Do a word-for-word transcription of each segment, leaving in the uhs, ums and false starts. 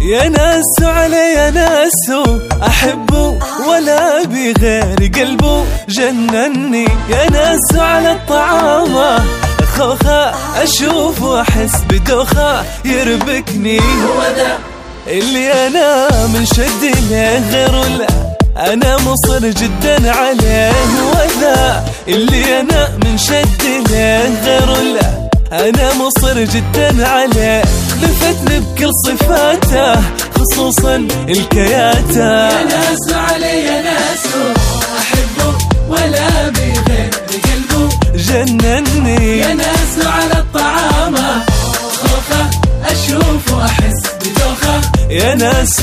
يا ناس علي يا ناس أحبه ولا بغير قلبه جنني. يا ناس على الطعامة خوخة أشوف وأحس بدوخة يربكني. هو ذا اللي أنا من شد له غيره لا أنا مصر جدا عليه. هو ذا اللي أنا من شد له غيره لا أنا مصر جدا عليه. لفتني بكل صفاته خصوصا الكياته. يا ناس علي يا ناس أحبه ولا بغير قلبه جنني. يا ناس على الطعامة خوخة أشوف وأحس بدوخة. يا ناس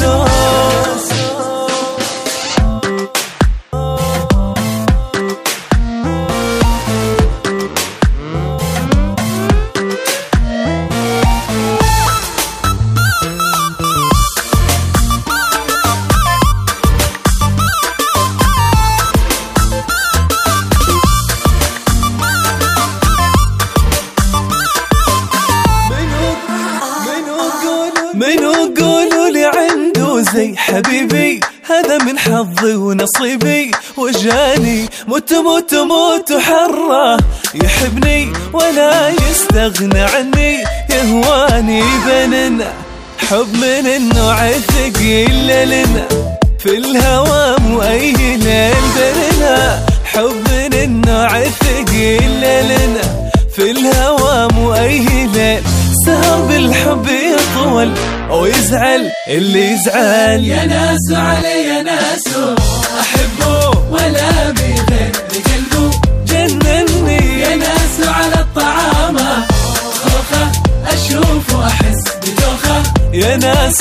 منو قولوا لي عنده زي حبيبي هذا من حظي ونصيبي وجاني موت موت موت حره يحبني ولا يستغنى عني يهواني. بيننا حب من النوع الثقيل لنا في الهوى مو أي ليل. بيننا حب من النوع الثقيل لنا في الهوى مو أي ليل. سهر بالحب يطول أو يزعل اللي يزعل. يا ناس علي يا ناس أحبه ولا بغير قلبه جنني. يا ناس على الطعامة خوخة أشوف وأحس بدوخة. يا ناس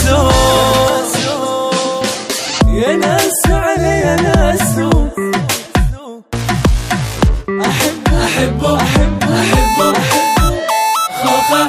يا ناس علي يا ناس أحبه أحبه أحبه أحبه خوخة.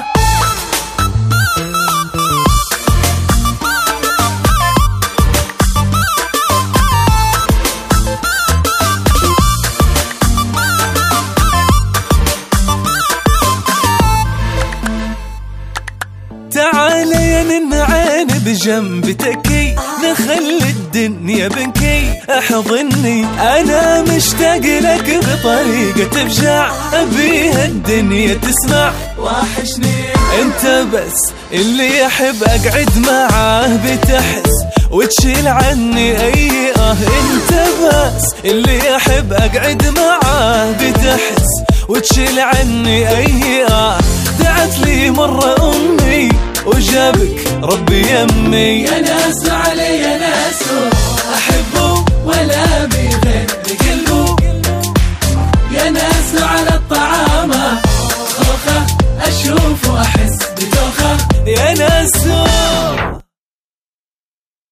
تعالي يا نن عين بجنبتكي نخلي الدنيا بنكي احضني. انا مشتاق لك بطريقة تفجع ابيها الدنيا تسمع. واحشني انت بس اللي احب اقعد معاه بتحس وتشيل عني اي اه. انت بس اللي احب اقعد معاه بتحس وتشيل عني اي اه. دعت لي مرة امي وجابك ربي يمي. يا ناس علي